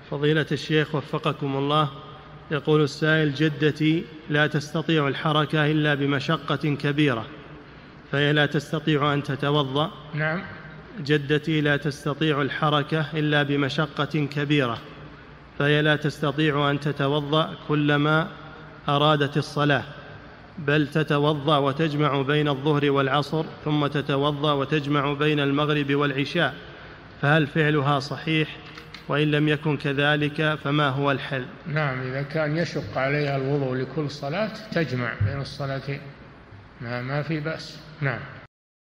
فضيلة الشيخ وفقكم الله، يقول السائل: جدتي لا تستطيع الحركة إلا بمشقة كبيرة، فهي لا تستطيع أن تتوضأ. نعم. جدتي لا تستطيع الحركة إلا بمشقة كبيرة، فهي لا تستطيع أن تتوضأ كلما أرادت الصلاة، بل تتوضأ وتجمع بين الظهر والعصر، ثم تتوضأ وتجمع بين المغرب والعشاء، فهل فعلها صحيح؟ وإن لم يكن كذلك فما هو الحل؟ نعم، إذا كان يشق عليها الوضوء لكل صلاة تجمع بين الصلاتين، ما في بأس. نعم.